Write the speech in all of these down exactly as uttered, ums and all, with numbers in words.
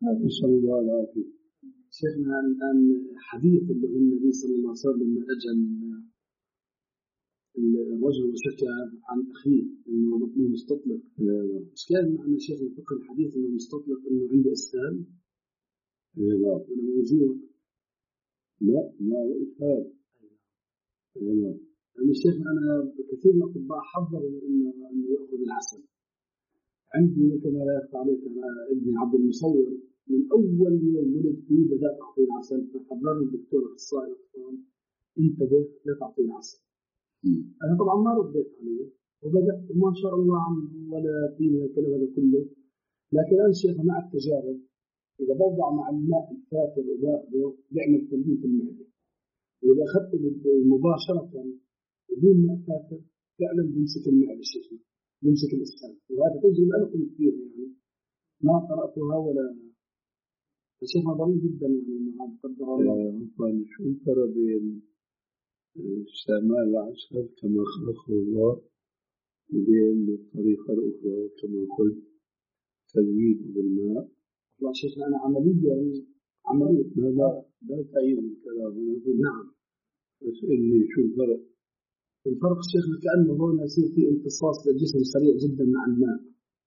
نسأل الله العافية. شيخنا الآن حديث اللي هو النبي صلى الله عليه وسلم لما أجل الرجل وشكى عن أخيه إنه بطنه مستطلق. إيش كان معنى شيخ الفقه الحديث إنه مستطلق إنه عنده إسهال؟ لا ولا موجود؟ لا ما هو إسهال. لا يعني الشيخ أنا كثير من الأطباء حذروا إنه إنه يأخذ العسل. عندي كما لا يخفى عليك أنا ابني عبد المصور من أول يوم ولد فيه بدأت أعطيه العسل، فحذرني الدكتور الأخصائي الأطفال انتبه لا تعطيه العسل. أنا طبعا ما رديت عليه وبدأت وما شاء الله عنه ولا فينا الكلام هذا كله، لكن أنا شيخ مع التجارب إذا بوضع مع الماء الفاتر وباخده يعمل تنبيه في المعدة، وإذا أخذته مباشرة بدون ماء فاتر فعلا بيمسك المعدة شيخنا بيمسك الإسهال، وهذا تجربة أنا كنت فيها يعني ما قرأتها ولا شيخنا ضروري جدا يعني ما قدر الله. قال شو الفرق بين استعمال العسل كما خلقه الله وبين الطريقة الأخرى كما قلت تزويد بالماء؟ والله شيخنا أنا عمليا عمليا لا لا لا تعيد الكلام. نعم بس اللي شو الفرق؟ الفرق شيخنا كأنه هنا يصير في امتصاص للجسم سريع جدا مع الماء،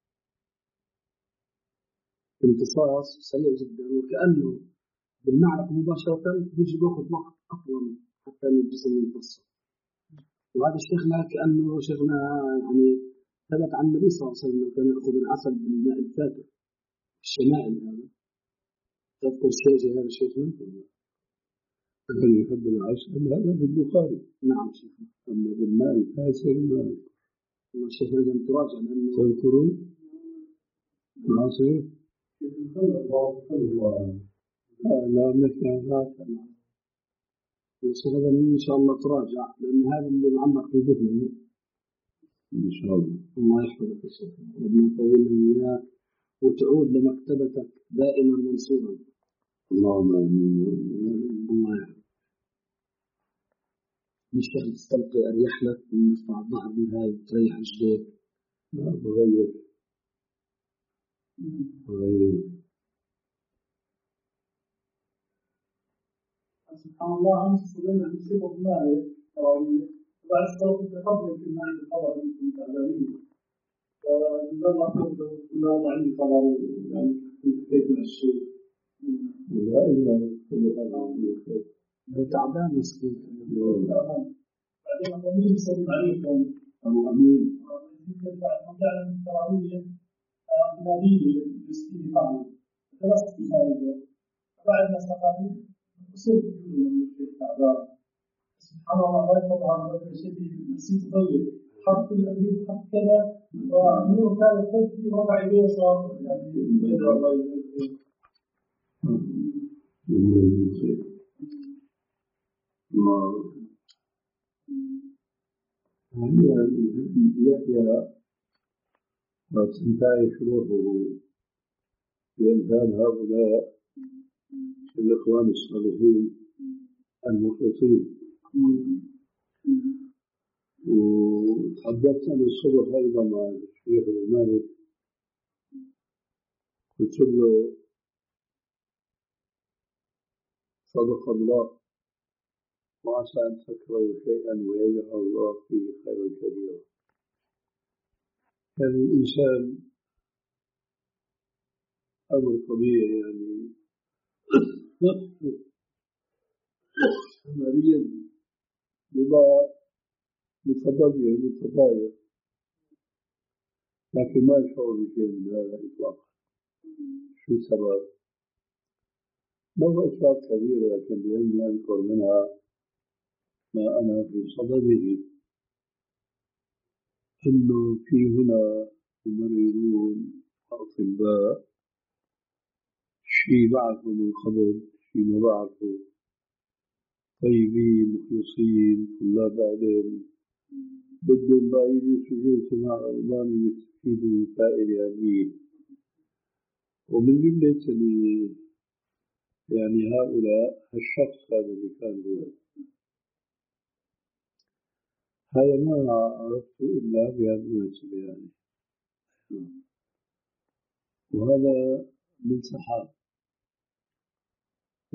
امتصاص سريع جدا وكأنه بالمعركة مباشرة بيجي بياخذ وقت أطول حتى الجسم يمتص، وهذا شيخنا كأنه شيخنا يعني ثبت عن النبي صلى الله عليه وسلم كان يأخذ العسل بالماء الفاتر الشمائل. هذا تذكر شيء زي هذا شيخنا؟ كان يحب العسل هذا بالبخاري. نعم شيخنا. أما بالماء الفاسر ما والله شيخنا لازم تراجع لأنه تذكرون العصير؟ لا نحكي عن هذا. هذا إن شاء الله تراجع لأن هذا اللي معمق في ذهني. إن شاء الله. الله يحفظك يا شيخ ربنا يطول لي إياك وتعود لمكتبتك دائما منصورا. اللهم آمين. الله يحفظك. الشيخ تستلقي أريح لك ونرفع الظهر بهاي وتريح رجليك. لا بغير بغير. سبحان الله أمس صلينا في صفة مالك تراويح وبعد الصلاة تقبل في المعنى الخبر من تعبانين فجزا الله خير كلها ضعيف خبر يعني كيف مع الشيء لا إله إلا الله. تعبان مسكين. تعبان بعدين أمين يسلم عليكم أبو أمين بعد ما تعلم التراويح ناديه يستيقظ معه ثلاثة أيام بعد ما استقاموا وصلت من الشيخ تعبان سبحان الله ما يفضل عن هذا الشيء نسيت ضيق حط الأمين حط كذا ونور كان يخفي وضع يديه صار يعني بين الله يخفي هي يحيى وتنتهي شروطه بإمثال هؤلاء الإخوان الصالحين المخلصين. وتحدثت عن الصبح أيضا مع الشيخ أبو مالك قلت له صدق الله وعسى أن تكرهوا شيئا ويجعل الله فيه خيرا كثيرا. يعني الإنسان أمر طبيعي يعني مريض بضاء متضرر متضايق لكن ما يشعر بشيء من هذا إطلاقا. شو السبب؟ له أسباب كثيرة لكن لأني أذكر منها ما أنا في صدده أنه في هنا ممرضون أطباء شيء بعثوا من قبل شيء ما بعثوا طيبين مخلصين طلاب علم بدهم بقى يجلسوا جلسة مع ألباني يستفيدوا فائدة هذه. ومن جملة يعني هؤلاء الشخص هذا اللي كان هو هذا ما عرفته إلا بهذا المناسبة يعني. وهذا من سحاب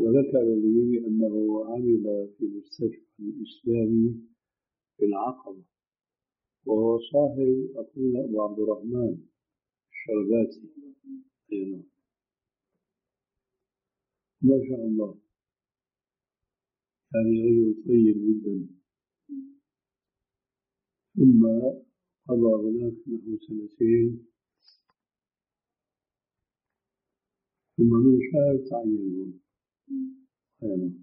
وذكر لي أنه عمل في مستشفى الإسلامي في العقبة، وهو صاحب أخونا أبو عبد الرحمن الشرباتي. أيضا ما شاء الله، يعني رجل طيب جدا. ثم قضى هناك نحو سنتين، ثم من شاء تعين هنا.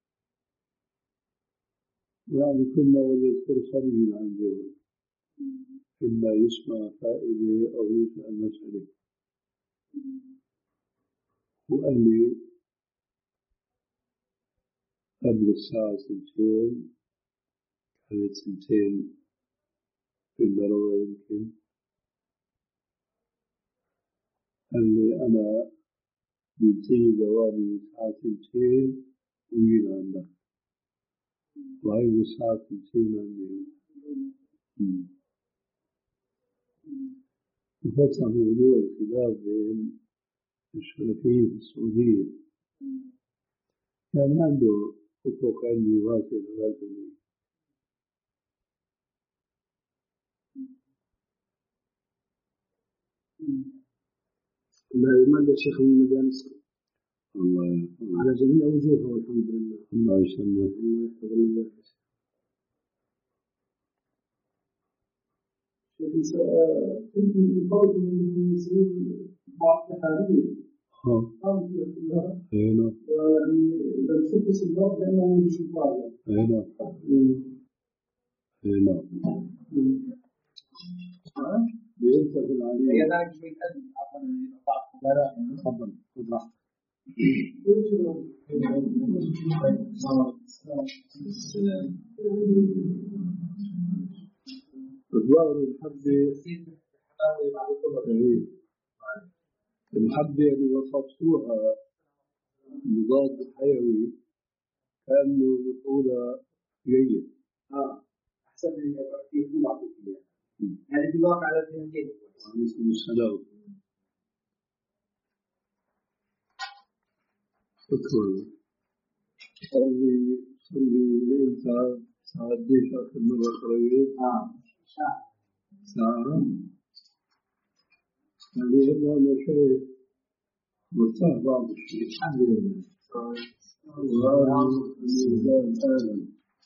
يعني كنا وجد فرصة من عنده، إما يسمع فائدة أو يسأل مسألة. وقال لي قبل الساعة سنتين، كانت سنتين في الدروة يمكن، قال لي أنا بينتهي دوامي الساعة سنتين ويجينا عندك، وهي الساعة سنتين عندي. وفتح موضوع الخلاف بين الشرفيين في السعودية، كان عنده حقوق علمي واسع لازم. لا يمل الشيخ من مجالسكم الله على جميع وجوهها والحمد لله. الله يسلمك. الله يحفظ الله. كنت الفرق من المسلمين بعض التحاليل ها قامت كلها، هنا ويعني إذا نشوف الصداق لأنه مش مقارنة. هنا هنا بينتقل عليه. هي ذلك شوي أدنى عفوا لا لا تفضل خذ راحتك. الظاهر المحبة المحبة اللي وصفتوها مضاد حيوي كأنه بطولة جيد. اه أحسن من يكون عاطفيا، يعني في الواقع على الاثنين. وعليكم السلام. شكرا. صلي صلي أنت ساعة ديش آخر مرة قريت؟ اه ساعة ساعة. يعني هذا ما شيء مرتاح بعض الشيء. الحمد لله. وهذا الإنسان آلم.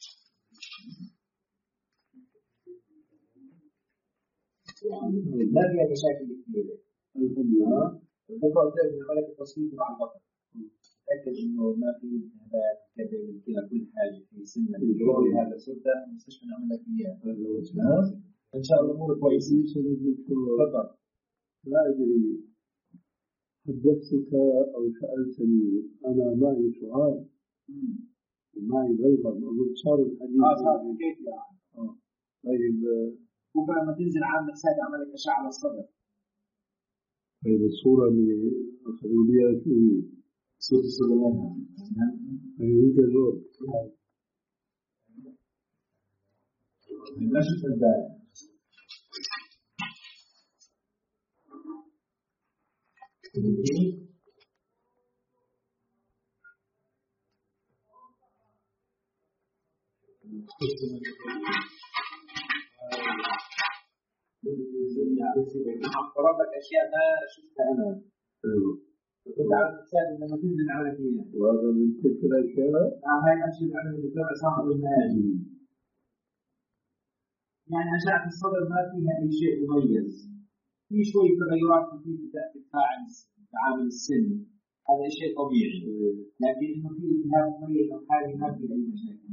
ما فيها مشاكل كثيرة. الحمد لله. الدكتور قال إن ملك التصويت مع البطن. تأكد إنه ما في التهابات كذا كذا كل حاجة في سنة الجوي هذا سلطة المستشفى نعمل لك إياه. إن شاء الله أمور كويسة. تفضل. لا أدري حدثتك أو سألتني، أنا معي سؤال ومعي بلغم أظن صار الحديث. آه صار كيف يعني؟ آه طيب. ممكن لما تنزل عندك ساعة عمل لك أشعة على الصدر. طيب الصورة اللي أخذوا لي شو هي؟ صوت الصدر. هي كذول. لا شو تبدأ. ربك أشياء ما شفتها أنا. كنت على الإنسان لما تنزل على فيها. وهذا من تلك الأشياء. آه هاي أشياء على الدكتور عصام المهاجم. يعني أشعة الصدر ما فيها أي شيء مميز. في شوية تغيرات خفيفة تأتي تعامل السن. هذا شيء طبيعي. لكن إنه في التهاب مميز أو حاجة ما في أي مشاكل.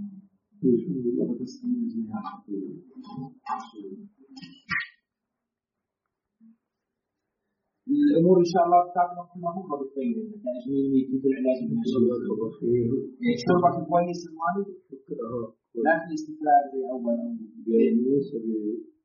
الأمور إن شاء الله بتاعتنا كلها مو بالطيب، تأجيل كيف العلاج بالنسبة شربك كويس الماء، لا في استفراغ زي أول أو بالنسبة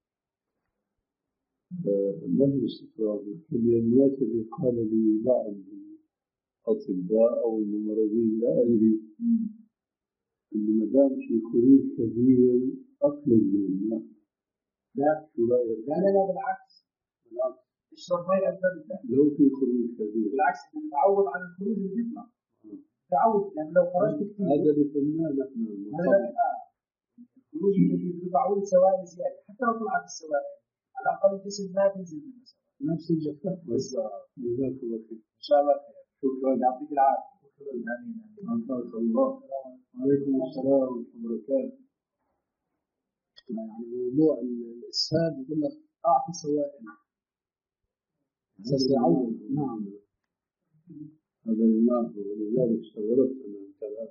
ما هي استفراغ، بالنسبة قال لي بعض الأطباء أو الممرضين لا أدري إنه ما دام في خروج كثير أقلل من الماء. لا شو رأيك؟ لا لا لا بالعكس بالعكس اشرب ماء أكثر. لو في خروج كثير بالعكس تتعود عن الخروج اللي بيطلع. تعود يعني لو خرجت كثير هذا اللي فهمناه نحن هذا الخروج في تعود سوائل زياده حتى لو طلعت السوائل على الاقل الجسم ما تنزل منه نفس الجفاف. جزاك الله خير. ان شاء الله خير. شكرا. يعطيك العافيه. امين. أنفعك الله. وعليكم السلام ورحمة الله وبركاته. يعني موضوع الإسهال يقول لك أعطي سوائل أساس يعود. نعم هذا الماء ولذلك استغربت أنا الكلام.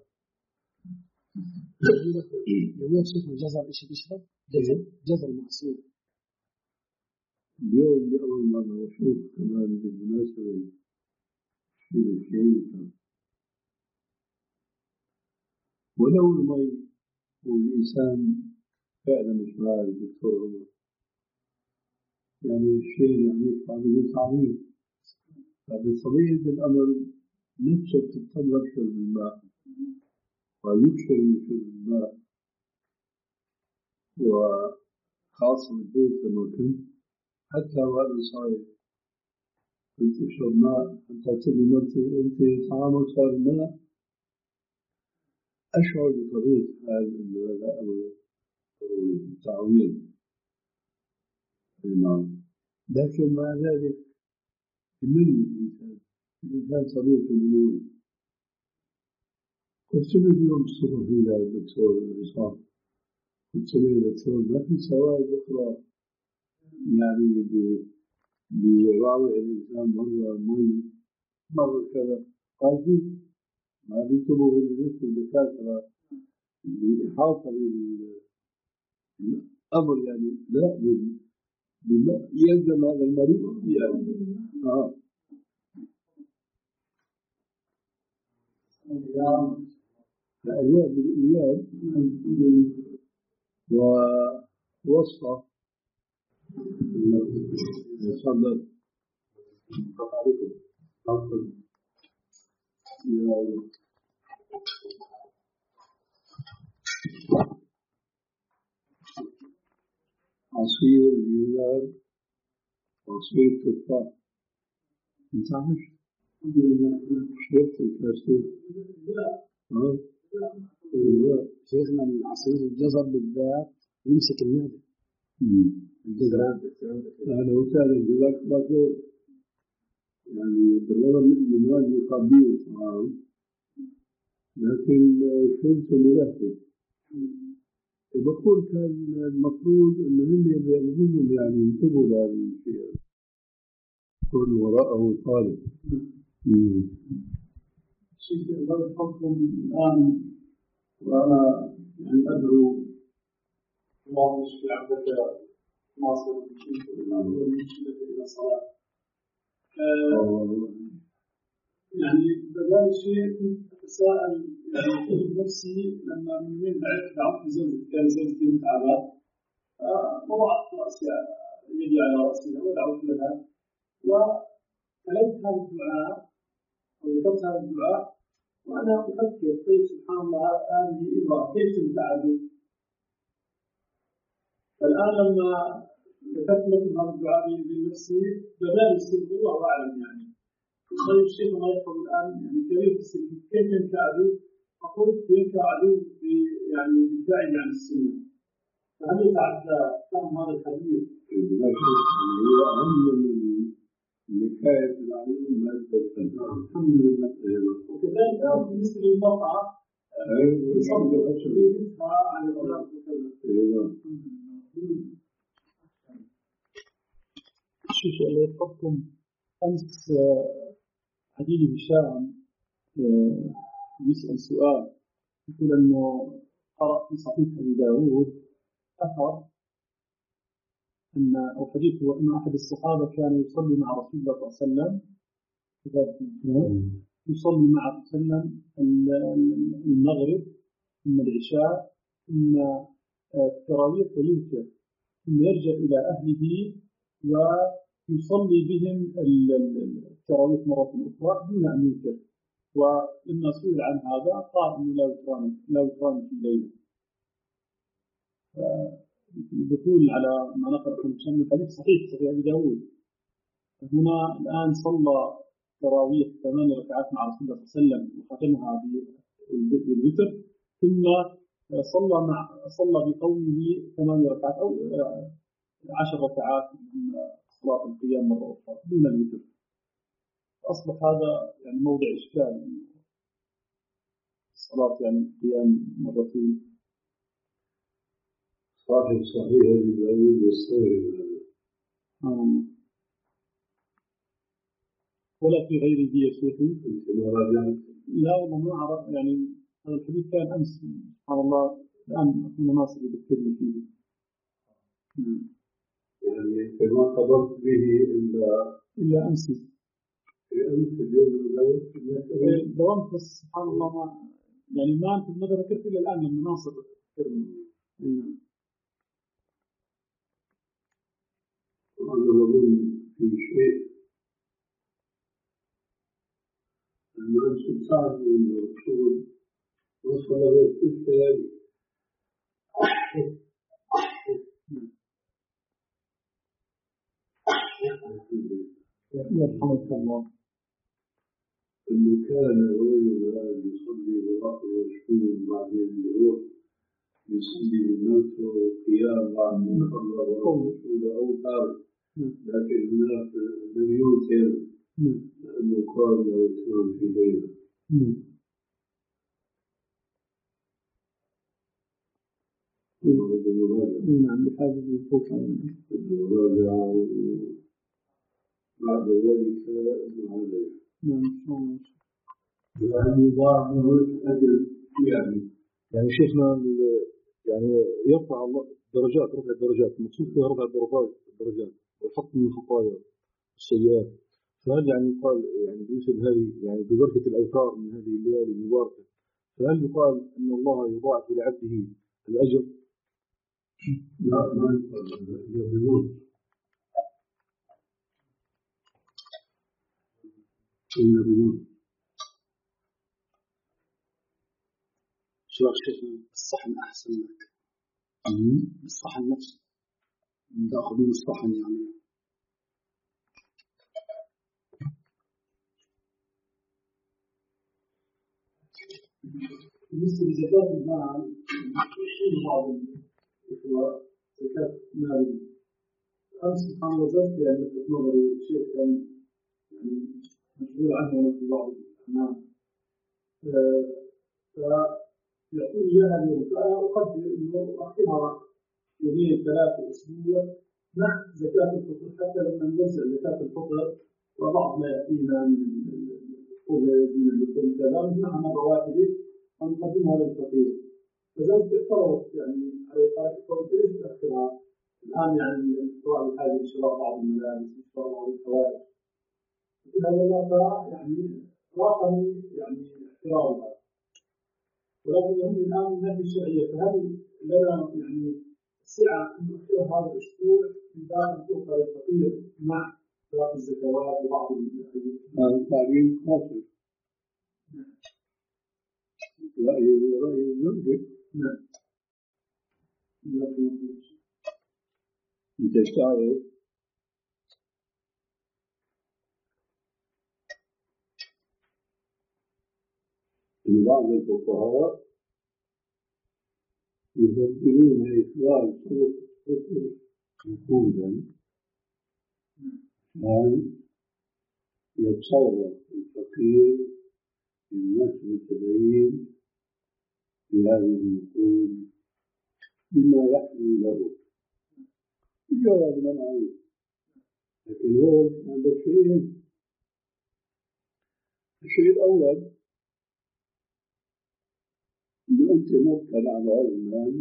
يقول شيخ الجزر إيش تشرب؟ جزر جزر معصور. اليوم لأول مرة أشوف كمان بالمناسبة شيء شيء ولو المي والإنسان فعلا مش مع الدكتور عمر يعني الشيء اللي عم يطلع من صعيب فبطبيعة الأمر نفسه تتطلب شرب الماء ويكثر من شرب الماء وخاصة بالبيت لما كنت حتى وأنا صايم كنت أشرب ماء حتى تقول مرتي أنت طعامك صار ماء أشعر بطبيعة الحال أنه هذا أمر ضروري تعويض. نعم. لكن مع ذلك يمل الإنسان الإنسان طبيعته ملول. قلت له اليوم الصبح إلى الدكتور عصام قلت له يا دكتور ما في سوائل أخرى يعني بيراوح الإنسان مرة مي مرة كذا قال في ما بينتبهوا لنفس الدكاترة لإحاطة بالأمر يعني لا بما يلزم هذا المريض يعني آه. الأيام بالأيام ووصفة يصدر عليكم أفضل يا الله عصير جزر عصير تفاح انت عارف شربت الكاسوس ها شيخنا العصير الجزر بالذات يمسك المعدة. الجزر أهلا وسهلا جزاك الله خير يعني بالرغم من الإيمان يقابله الطعام لكن شربته بلهفة بقول كان المفروض انه هم يبيعونهم يعني ينتبهوا لهذا الشيء كل وراءه طالب. شيخ الله يحفظكم الان وانا يعني ادعو الله يشفي عبدك ناصر الى الصلاه. يعني بدال الشيء كنت اتساءل يعني نفسي لما من وين دعوت زوجتي كان زوجتي متعبه وضعت راسي يدي على راسها ودعوت لها وتلوت هذا الدعاء وذكرت هذا الدعاء وانا افكر طيب سبحان الله هذه امراه كيف تنتعب؟ فالان لما ذكرت لكم هذا الدعاء بنفسي بدال يصير الله اعلم يعني خير الشيخ الله يحفظ الآن يعني كبير في السن كيف ينكى عدو؟ أقول ينكى عدو يعني بالبعد عن السنة فهل يتعدى فهم هذا الحديث؟ لا شك هو أهم من النكاية في العلوم مادة الحمد لله. وكذلك بالنسبة للمرأة يصدر شريكها على الأولاد وكذا. شيخ الله يحفظكم أمس عديل هشام يسأل سؤال يقول أنه قرأ في صحيح أبي داود أثر أن أو حديث هو أن أحد الصحابة كان يصلي مع رسول الله صلى الله عليه وسلم يصلي مع رسول الله صلى الله عليه وسلم المغرب ثم العشاء ثم التراويح ويوتر ثم يرجع إلى أهله ويصلي بهم التراويح مرة أخرى دون أن يوتر. ولما سئل عن هذا قال إنه لا يكران لا يكران في ليلة. الدخول على ما نقل في الحديث صحيح صحيح أبي داود. هنا الآن صلى تراويح ثمان ركعات مع رسول الله صلى الله عليه وسلم وختمها بالوتر، ثم صلى مع صلى بقومه ثمان ركعات أو عشر ركعات من صلاة القيام مرة أخرى دون الوتر. أصبح هذا يعني موضع إشكال، الصلاة يعني القيام مرتين. صحيح صحيح لداود يستوعب آه. ولا في غيره يا شيخي؟ أنت ما راجعت؟ لا والله ما أعرف، يعني هذا الحديث كان أمس سبحان الله، الآن أكون ناصر يذكرني فيه. يعني أنت ما قدرت به إلا إلا أمس في أمس اليوم الأول دوامت، بس سبحان الله ما يعني ما أنت ما ذكرت إلا الآن لما ناصر يذكرني. أنا أظن في شيء أن أنت تعرف أن الرسول وصل للتسليم يرحمك الله. أنه كان رجل يصلي وراء الرسول بعدين يروح يصلي بنفسه قيام بعد ما صلى وراء الرسول أو تارك، لكن هناك لم يوتر لأنه قال له إتمام في ليلة. نعم بحاجة الخوف الرابعة بعد ذلك ابن علي. نعم يعني بعض أجل يعني يعني شيخنا يعني يرفع الله درجات، رفع الدرجات، المقصود فيها رفع الدرجات وحط من الخطايا السيئات. فهل يعني يقال يعني بمثل هذه يعني ببركة الأوتار من هذه الليالي المباركة، فهل يقال أن الله يضاعف لعبده الأجر؟ لا ما يقول يقول شو الشيخ الصحن أحسن لك، الصحن نفسه تأخذ من الصحن يعني. بالنسبة لزكاة المال يقول بعض الإخوة زكاة مال. أمس سبحان الله ذكرت يعني لفت نظري شيء كان يعني مشغول عنه في بعض الأعمال، فيعطوني إياها اليوم، فأنا أقدر إنه أخذها يومين ثلاثة أسبوع مع زكاة الفطر، حتى لما نوزع زكاة الفطر وبعض ما يأتينا من الخبز من اللحوم كذا نجمعها مرة واحدة ونقدمها للفقير. فزوجتي افترضت يعني على طريقة قلت ليش تأخرها الآن، يعني الشراء بحاجة لشراء بعض الملابس وشراء بعض الحوائج. قلت لها والله يعني راقني يعني احترامها، ولكن هم الآن ما في شرعية، فهل لنا يعني سعة أن نؤخر هذا الأسبوع من باب أن تؤخر الفقير مع صلاة الزكوات وبعض التعليم خاطئ رأيه رأي زوجك. نعم. أنت تعرف أن بعض الفقهاء يفضلون إخراج طرق الفطر نقودا عن يتصرف الفقير الناس متدين بهذه النقود بما يحلو له جواب معروف. لكن هو عندك شيئين، الشيء الأول أنه أنت مبتل على هذا المال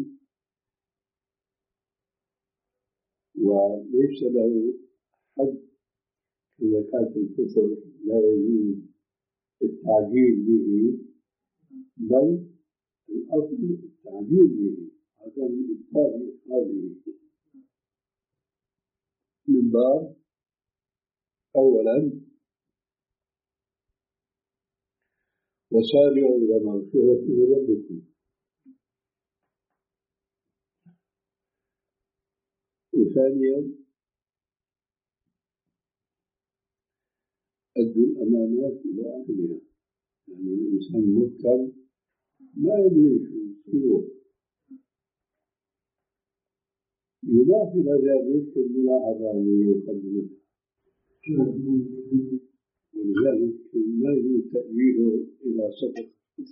وليس له حد في زكاة الفطر، لا يجوز التعجيل به، بل الأصل التعجيل به عدم إبطال إخراجه من باب أولا وسارعوا إلى مغفرة من ربكم، وثانيا أدوا الأمانات إلى أهلها. يعني الإنسان مبتل ما يدري شو يصير. يضاف إلى ذلك الملاحظة التي يقدمها، ولذلك ما يجوز تأويله إلى صدق.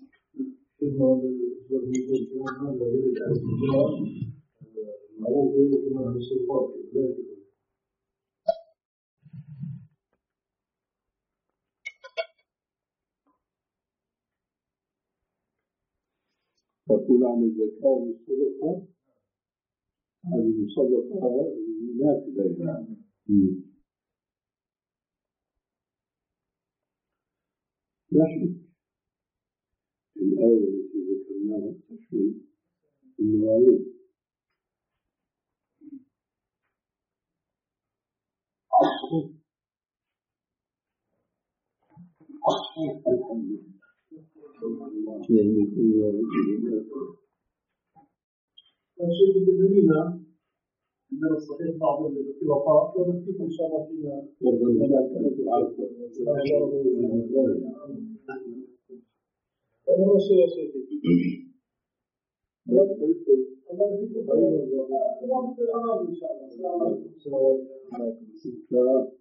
تقول عن الزكاة والصدقة هذه صدقة نافذة. لا شك الآية التي ذكرناها تشمل النوعين. الحمد لله. يعني الشيء بالدليل عندنا الصحيح بعض الاختلاطات ونكتب إن شاء الله فيما أمر شيء يا شيخي. الله يجزيك خير. الله يجزيك إن شاء الله. السلام عليكم.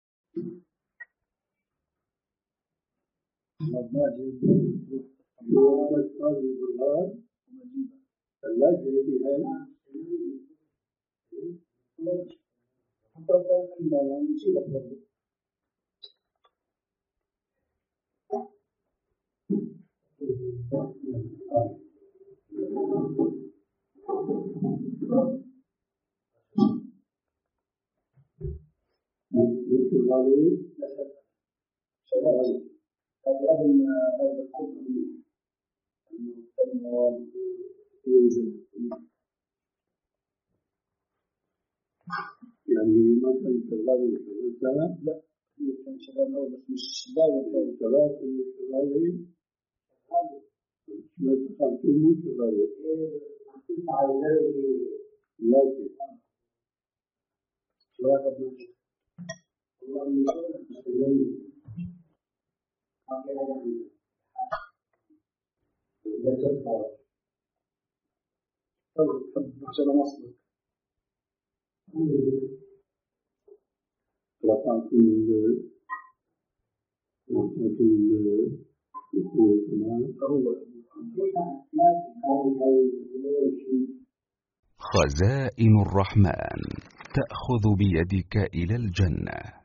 يعني ما كان شغال في السنة؟ لا كان شغال أول بس مش شغال شغال في الشغالين ما تخلطون مو شغالين على ذلك لكن شغال الله لا تدفع عشان مصر رفعت ال رفعت الأخوة تمام. خزائن الرحمن تأخذ بيدك إلى الجنة.